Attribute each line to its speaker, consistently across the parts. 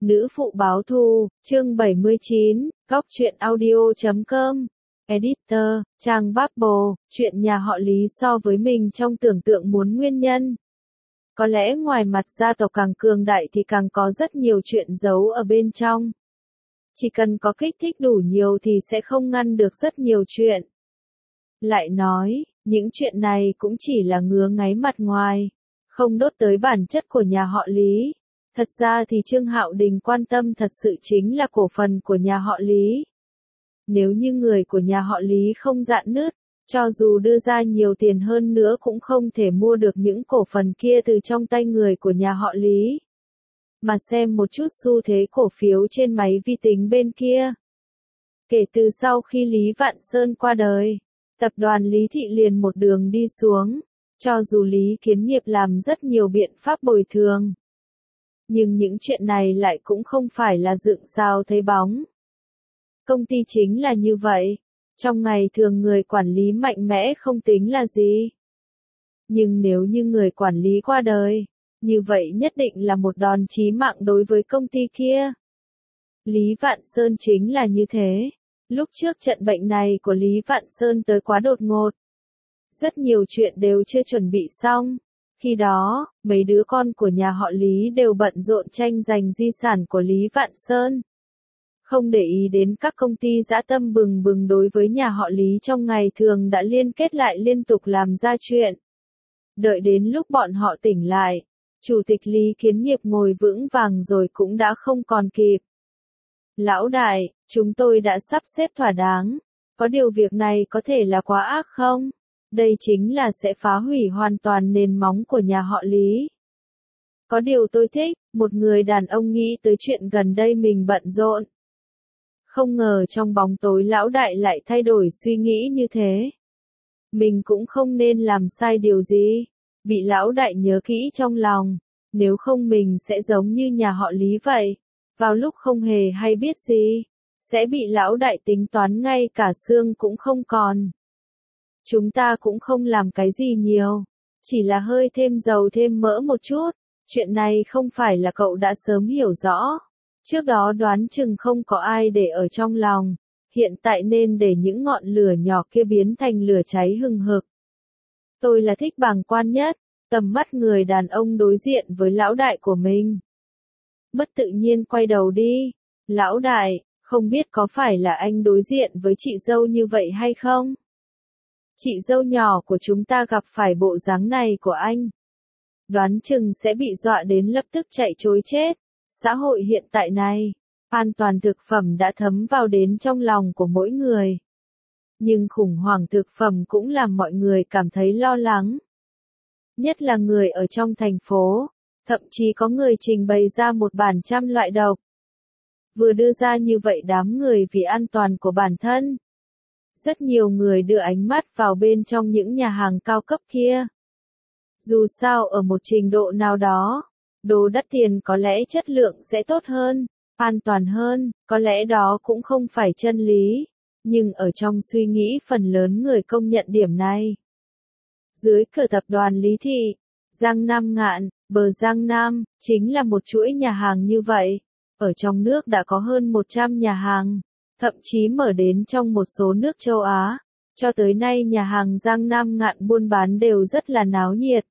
Speaker 1: Nữ phụ báo thù, chương 79, góc truyện audio.com. Editor, trang Bubble, chuyện nhà họ Lý so với mình trong tưởng tượng muốn nguyên nhân. Có lẽ ngoài mặt gia tộc càng cường đại thì càng có rất nhiều chuyện giấu ở bên trong. Chỉ cần có kích thích đủ nhiều thì sẽ không ngăn được rất nhiều chuyện. Lại nói, những chuyện này cũng chỉ là ngứa ngáy mặt ngoài, không đốt tới bản chất của nhà họ Lý. Thật ra thì Trương Hạo Đình quan tâm thật sự chính là cổ phần của nhà họ Lý. Nếu như người của nhà họ Lý không rạn nứt, cho dù đưa ra nhiều tiền hơn nữa cũng không thể mua được những cổ phần kia từ trong tay người của nhà họ Lý. Mà xem một chút xu thế cổ phiếu trên máy vi tính bên kia. Kể từ sau khi Lý Vạn Sơn qua đời, tập đoàn Lý Thị liền một đường đi xuống, cho dù Lý Kiến Nghiệp làm rất nhiều biện pháp bồi thường. Nhưng những chuyện này lại cũng không phải là dựng sao thấy bóng. Công ty chính là như vậy. Trong ngày thường người quản lý mạnh mẽ không tính là gì. Nhưng nếu như người quản lý qua đời, như vậy nhất định là một đòn chí mạng đối với công ty kia. Lý Vạn Sơn chính là như thế. Lúc trước trận bệnh này của Lý Vạn Sơn tới quá đột ngột. Rất nhiều chuyện đều chưa chuẩn bị xong. Khi đó, mấy đứa con của nhà họ Lý đều bận rộn tranh giành di sản của Lý Vạn Sơn. Không để ý đến các công ty dã tâm bừng bừng đối với nhà họ Lý trong ngày thường đã liên kết lại liên tục làm ra chuyện. Đợi đến lúc bọn họ tỉnh lại, Chủ tịch Lý Kiến Nghiệp ngồi vững vàng rồi cũng đã không còn kịp. Lão đại, chúng tôi đã sắp xếp thỏa đáng. Có điều việc này có thể là quá ác không? Đây chính là sẽ phá hủy hoàn toàn nền móng của nhà họ Lý. Có điều tôi thích, một người đàn ông nghĩ tới chuyện gần đây mình bận rộn. Không ngờ trong bóng tối lão đại lại thay đổi suy nghĩ như thế. Mình cũng không nên làm sai điều gì. Bị lão đại nhớ kỹ trong lòng. Nếu không mình sẽ giống như nhà họ Lý vậy. Vào lúc không hề hay biết gì, sẽ bị lão đại tính toán ngay cả xương cũng không còn. Chúng ta cũng không làm cái gì nhiều, chỉ là hơi thêm dầu thêm mỡ một chút. Chuyện này không phải là cậu đã sớm hiểu rõ. Trước đó đoán chừng không có ai để ở trong lòng, hiện tại nên để những ngọn lửa nhỏ kia biến thành lửa cháy hừng hực. Tôi là thích bàng quan nhất, tầm mắt người đàn ông đối diện với lão đại của mình. Bất tự nhiên quay đầu đi. Lão đại, không biết có phải là anh đối diện với chị dâu như vậy hay không? Chị dâu nhỏ của chúng ta gặp phải bộ dáng này của anh. Đoán chừng sẽ bị dọa đến lập tức chạy trối chết. Xã hội hiện tại này, an toàn thực phẩm đã thấm vào đến trong lòng của mỗi người. Nhưng khủng hoảng thực phẩm cũng làm mọi người cảm thấy lo lắng. Nhất là người ở trong thành phố, thậm chí có người trình bày ra một bản trăm loại độc. Vừa đưa ra như vậy đám người vì an toàn của bản thân. Rất nhiều người đưa ánh mắt vào bên trong những nhà hàng cao cấp kia. Dù sao ở một trình độ nào đó, đồ đắt tiền có lẽ chất lượng sẽ tốt hơn, an toàn hơn, có lẽ đó cũng không phải chân lý. Nhưng ở trong suy nghĩ phần lớn người công nhận điểm này. Dưới cửa tập đoàn Lý Thị, Giang Nam Ngạn, bờ Giang Nam, chính là một chuỗi nhà hàng như vậy. Ở trong nước đã có hơn 100 nhà hàng, thậm chí mở đến trong một số nước châu Á. Cho tới nay nhà hàng Giang Nam Ngạn buôn bán đều rất là náo nhiệt.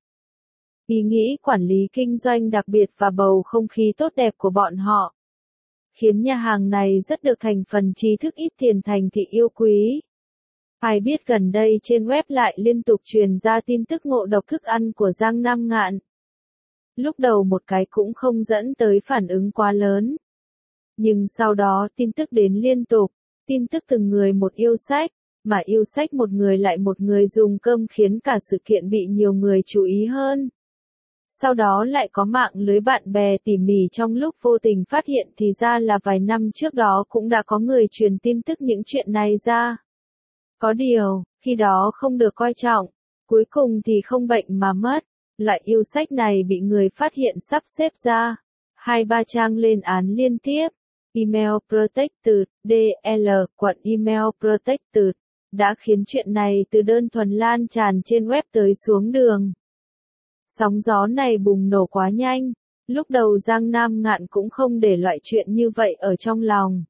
Speaker 1: Ý nghĩ quản lý kinh doanh đặc biệt và bầu không khí tốt đẹp của bọn họ, khiến nhà hàng này rất được thành phần trí thức ít tiền thành thị yêu quý. Ai biết gần đây trên web lại liên tục truyền ra tin tức ngộ độc thức ăn của Giang Nam Ngạn. Lúc đầu một cái cũng không dẫn tới phản ứng quá lớn. Nhưng sau đó tin tức đến liên tục, tin tức từng người một yêu sách, mà yêu sách một người lại một người dùng cơm khiến cả sự kiện bị nhiều người chú ý hơn. Sau đó lại có mạng lưới bạn bè tỉ mỉ trong lúc vô tình phát hiện thì ra là vài năm trước đó cũng đã có người truyền tin tức những chuyện này ra. Có điều, khi đó không được coi trọng, cuối cùng thì không bệnh mà mất. Loại yêu sách này bị người phát hiện sắp xếp ra. 2-3 trang lên án liên tiếp. Email Protected, DL, quận Email Protected, đã khiến chuyện này từ đơn thuần lan tràn trên web tới xuống đường. Sóng gió này bùng nổ quá nhanh, Lúc đầu Giang Nam Ngạn cũng không để loại chuyện như vậy ở trong lòng.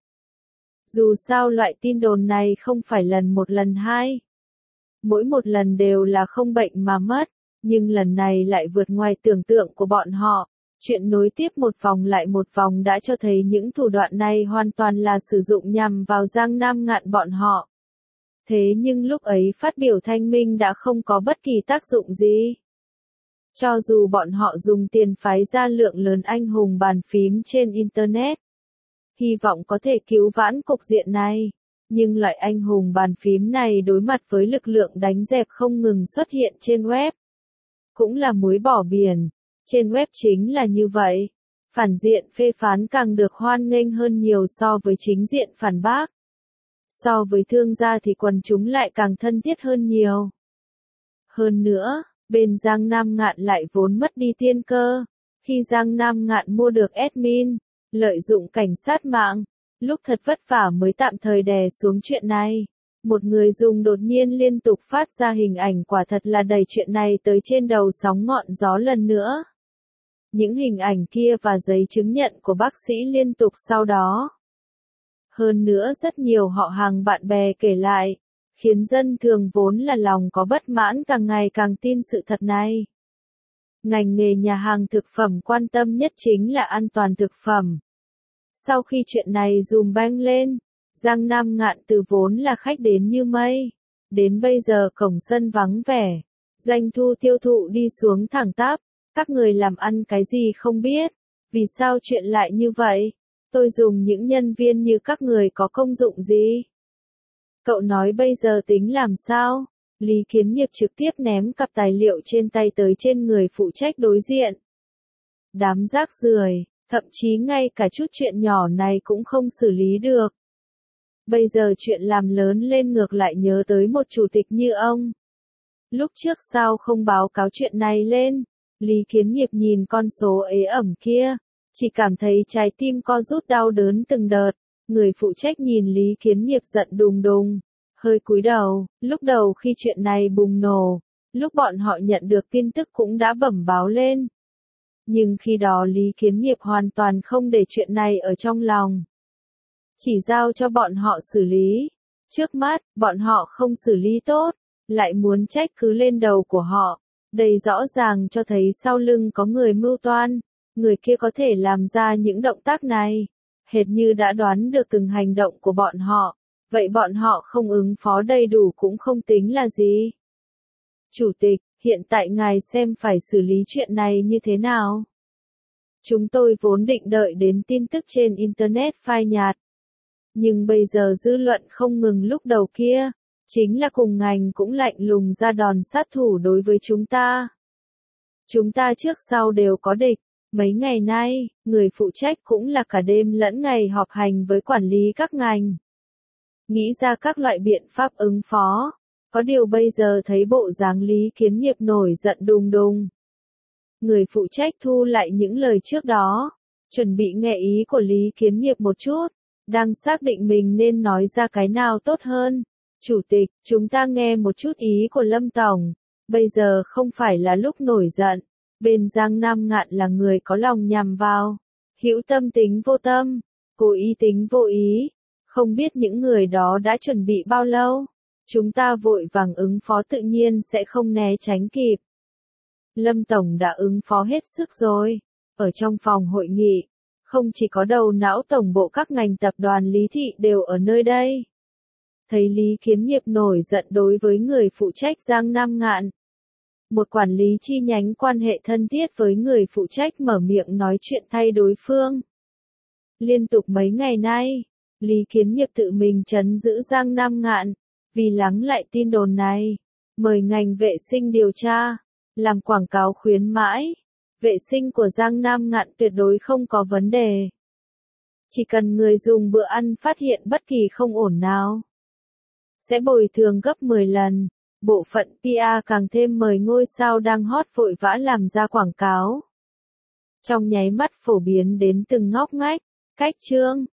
Speaker 1: Dù sao loại tin đồn này không phải lần một lần hai. Mỗi một lần đều là không bệnh mà mất, nhưng lần này lại vượt ngoài tưởng tượng của bọn họ. Chuyện nối tiếp một vòng lại một vòng đã cho thấy những thủ đoạn này hoàn toàn là sử dụng nhằm vào Giang Nam Ngạn bọn họ. Thế nhưng lúc ấy phát biểu thanh minh đã không có bất kỳ tác dụng gì. Cho dù bọn họ dùng tiền phái ra lượng lớn anh hùng bàn phím trên Internet, hy vọng có thể cứu vãn cục diện này, nhưng loại anh hùng bàn phím này đối mặt với lực lượng đánh dẹp không ngừng xuất hiện trên web. Cũng là muối bỏ biển, trên web chính là như vậy. Phản diện phê phán càng được hoan nghênh hơn nhiều so với chính diện phản bác. So với thương gia thì quần chúng lại càng thân thiết hơn nhiều. Hơn nữa, bên Giang Nam Ngạn lại vốn mất đi tiên cơ. Khi Giang Nam Ngạn mua được admin, lợi dụng cảnh sát mạng, lúc thật vất vả mới tạm thời đè xuống chuyện này. Một người dùng đột nhiên liên tục phát ra hình ảnh quả thật là đẩy chuyện này tới trên đầu sóng ngọn gió lần nữa. Những hình ảnh kia và giấy chứng nhận của bác sĩ liên tục sau đó. Hơn nữa rất nhiều họ hàng bạn bè kể lại, khiến dân thường vốn là lòng có bất mãn càng ngày càng tin sự thật này. Ngành nghề nhà hàng thực phẩm quan tâm nhất chính là an toàn thực phẩm. Sau khi chuyện này dùm beng lên, Giang Nam Ngạn từ vốn là khách đến như mây, đến bây giờ cổng sân vắng vẻ, doanh thu tiêu thụ đi xuống thẳng tắp, các người làm ăn cái gì không biết, vì sao chuyện lại như vậy, tôi dùng những nhân viên như các người có công dụng gì? Cậu nói bây giờ tính làm sao? Lý Kiến Nghiệp trực tiếp ném cặp tài liệu trên tay tới trên người phụ trách đối diện. Đám rác rưởi, thậm chí ngay cả chút chuyện nhỏ này cũng không xử lý được. Bây giờ chuyện làm lớn lên ngược lại nhớ tới một chủ tịch như ông. Lúc trước sao không báo cáo chuyện này lên? Lý Kiến Nghiệp nhìn con số ế ẩm kia, chỉ cảm thấy trái tim co rút đau đớn từng đợt. Người phụ trách nhìn Lý Kiến Nghiệp giận đùng đùng, hơi cúi đầu. Lúc đầu khi chuyện này bùng nổ, lúc bọn họ nhận được tin tức cũng đã bẩm báo lên. Nhưng khi đó Lý Kiến Nghiệp hoàn toàn không để chuyện này ở trong lòng. Chỉ giao cho bọn họ xử lý. Trước mắt, bọn họ không xử lý tốt, lại muốn trách cứ lên đầu của họ. Đây rõ ràng cho thấy sau lưng có người mưu toan, người kia có thể làm ra những động tác này. Hệt như đã đoán được từng hành động của bọn họ, vậy bọn họ không ứng phó đầy đủ cũng không tính là gì. Chủ tịch, hiện tại ngài xem phải xử lý chuyện này như thế nào? Chúng tôi vốn định đợi đến tin tức trên Internet phai nhạt. Nhưng bây giờ dư luận không ngừng lúc đầu kia, chính là cùng ngành cũng lạnh lùng ra đòn sát thủ đối với chúng ta. Chúng ta trước sau đều có địch. Mấy ngày nay, người phụ trách cũng là cả đêm lẫn ngày họp hành với quản lý các ngành. Nghĩ ra các loại biện pháp ứng phó. Có điều bây giờ thấy bộ dáng Lý Kiến Nghiệp nổi giận đùng đùng. Người phụ trách thu lại những lời trước đó, chuẩn bị nghe ý của Lý Kiến Nghiệp một chút, đang xác định mình nên nói ra cái nào tốt hơn. Chủ tịch, chúng ta nghe một chút ý của Lâm Tổng, bây giờ không phải là lúc nổi giận. Bên Giang Nam Ngạn là người có lòng nhằm vào, hữu tâm tính vô tâm, cố ý tính vô ý, không biết những người đó đã chuẩn bị bao lâu. Chúng ta vội vàng ứng phó tự nhiên sẽ không né tránh kịp. Lâm Tổng đã ứng phó hết sức rồi. Ở trong phòng hội nghị, không chỉ có đầu não tổng bộ các ngành tập đoàn Lý Thị đều ở nơi đây. Thấy Lý Kiến Nghiệp nổi giận đối với người phụ trách Giang Nam Ngạn. Một quản lý chi nhánh quan hệ thân thiết với người phụ trách mở miệng nói chuyện thay đối phương. Liên tục mấy ngày nay, Lý Kiến Nghiệp tự mình trấn giữ Giang Nam Ngạn, vì lắng lại tin đồn này, mời ngành vệ sinh điều tra, làm quảng cáo khuyến mãi, vệ sinh của Giang Nam Ngạn tuyệt đối không có vấn đề. Chỉ cần người dùng bữa ăn phát hiện bất kỳ không ổn nào, sẽ bồi thường gấp 10 lần. Bộ phận PR càng thêm mời ngôi sao đang hot vội vã làm ra quảng cáo. Trong nháy mắt phổ biến đến từng ngóc ngách, cách chương.